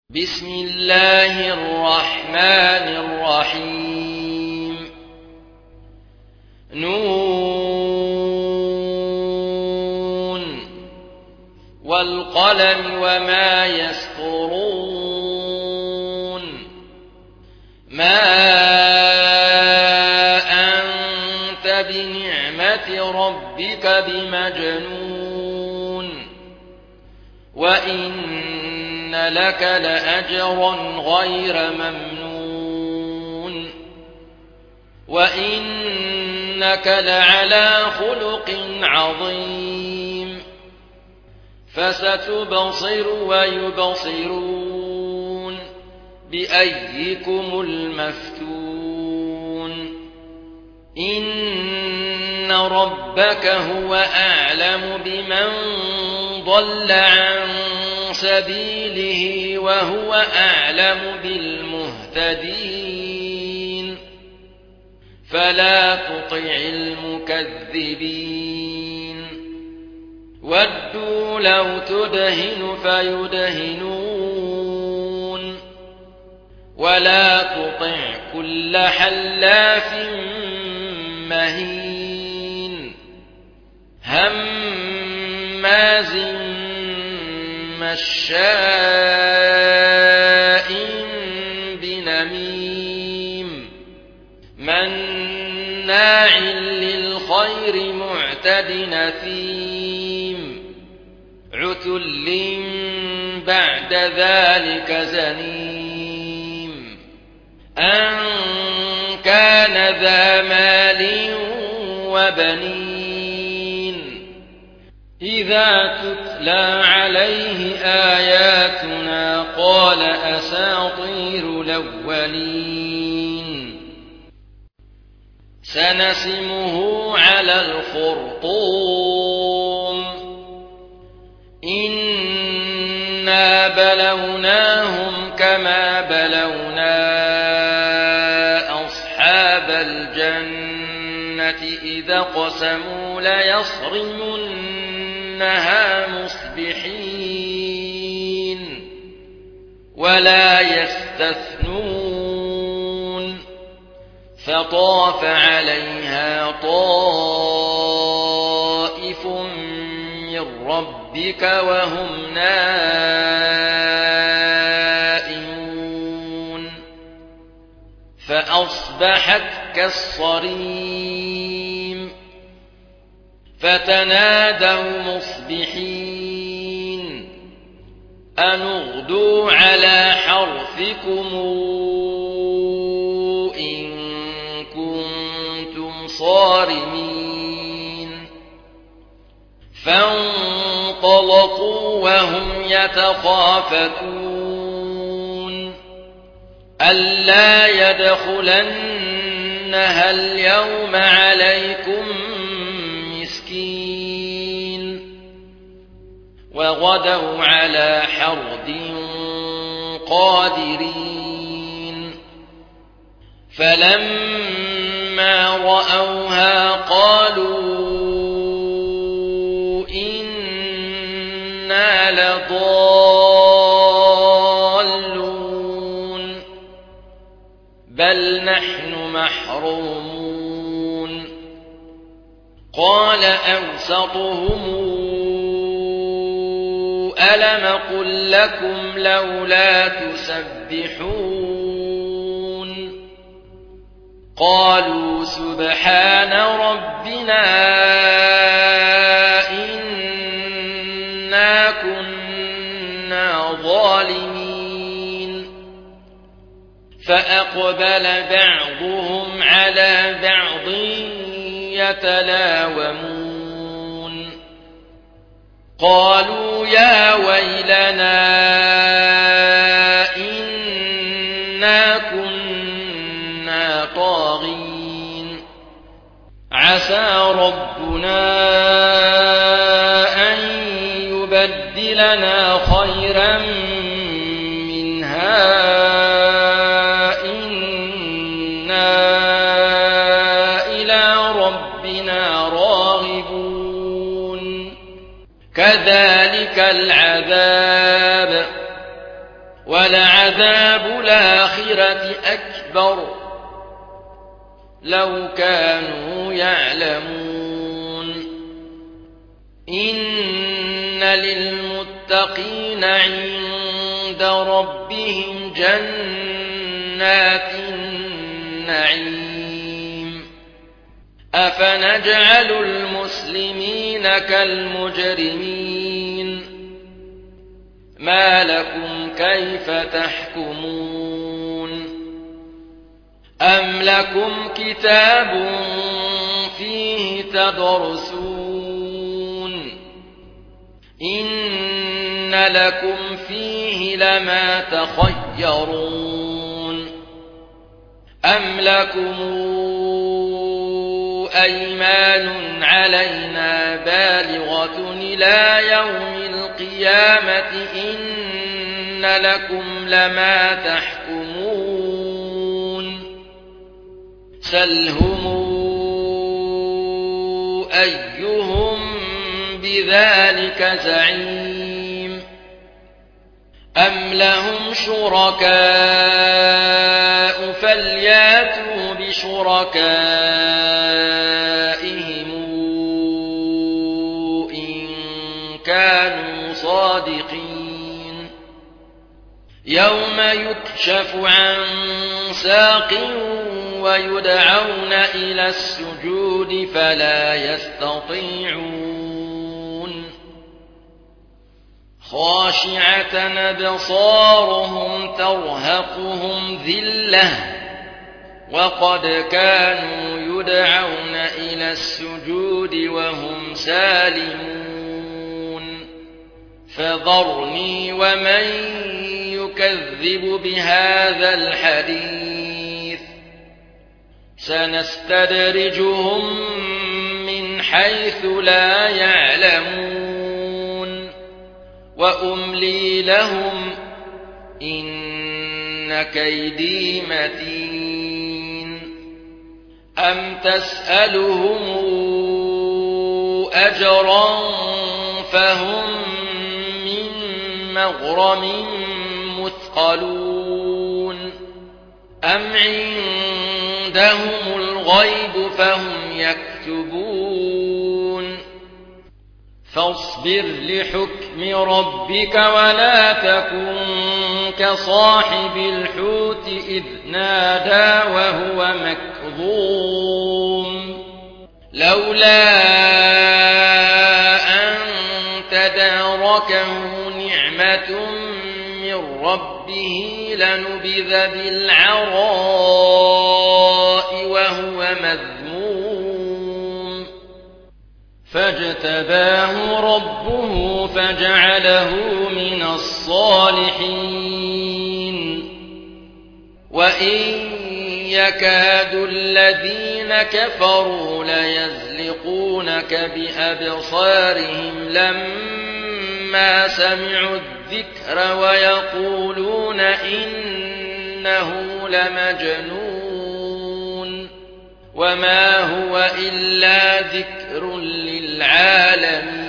بسم الله الرحمن الرحيم نون والقلم وما يسطرون ما أنت بنعمة ربك بمجنون وإن لك لأجرا غير ممنون وإنك لعلى خلق عظيم فستبصر ويبصرون بأيكم المفتون إن ربك هو أعلم بمن ضل عن سبيله وهو أعلم بالمهتدين فلا تطع المكذبين ودوا لو تدهن فيدهنون ولا تطع كل حلاف مهين هماز مشاء بنميم مناع للخير معتد نثيم عتل بعد ذلك زنيم أن كان ذا مال وبنين إذا تتلى عليه آياتنا قال أساطير الأولين سنسمه على الخرطوم إنا بلوناهم كما بلونا أصحاب الجنة إذا قسموا ليصرمنها مصبحين ولا يستثنون فطاف عليها طائف من ربك وهم نائمون فأصبحت كالصريم فتنادوا مصبحين أن اغدوا على حرثكم إن كنتم صارمين فانطلقوا وهم يتخافتون ألا يدخلنها اليوم عليكم مسكين وغدوا على حرد قادرين فلما رأوها قالوا إنا لضالون بل نحن محرومون قال أوسطهم ألم قل لكم لولا تسبحون قالوا سبحان ربنا إنا كنا ظالمين فأقبل بعضهم على بعض يتلاومون قالوا يا ويلنا إنا كنا طاغين عسى ربنا أن يبدلنا خيرا منها إنا إلى ربنا راغبون كذلك العذاب ولعذاب الآخرة أكبر لو كانوا يعلمون إن للمتقين عند ربهم جنات النعيم أفنجعل المسلمين كالمجرمين ما لكم كيف تحكمون أم لكم كتاب فيه تدرسون إن لكم فيه لما تخيرون أم لكم أيمان علينا بالغة إلى يوم القيامة إن لكم لما تحكمون سلهم أيهم بذلك زعيم أم لهم شركاء فلياتوا بشركائهم إن كانوا صادقين يوم يكشف عن ساق ويدعون إلى السجود فلا يستطيعون خاشعة أبصارهم ترهقهم ذلة وقد كانوا يدعون إلى السجود وهم سالمون فذرني ومن يكذب بهذا الحديث سنستدرجهم من حيث لا يعلمون وأملي لهم إن كيدي متين أم تسألهم أجرا فهم من مغرم مثقلون أم عندهم الغيب فهم يكتبون فاصبر لحكم ربك ولا تكن كصاحب الحوت إذ نادى وهو مكظوم لولا أن تداركه نعمة من ربه لنبذ بالعراء وهو مذموم فاجتباه ربه فجعله من الصالحين وإن يكاد الذين كفروا ليزلقونك بأبصارهم لما سمعوا الذكر ويقولون إنه لمجنون وما هو إلا ذكر للعالمين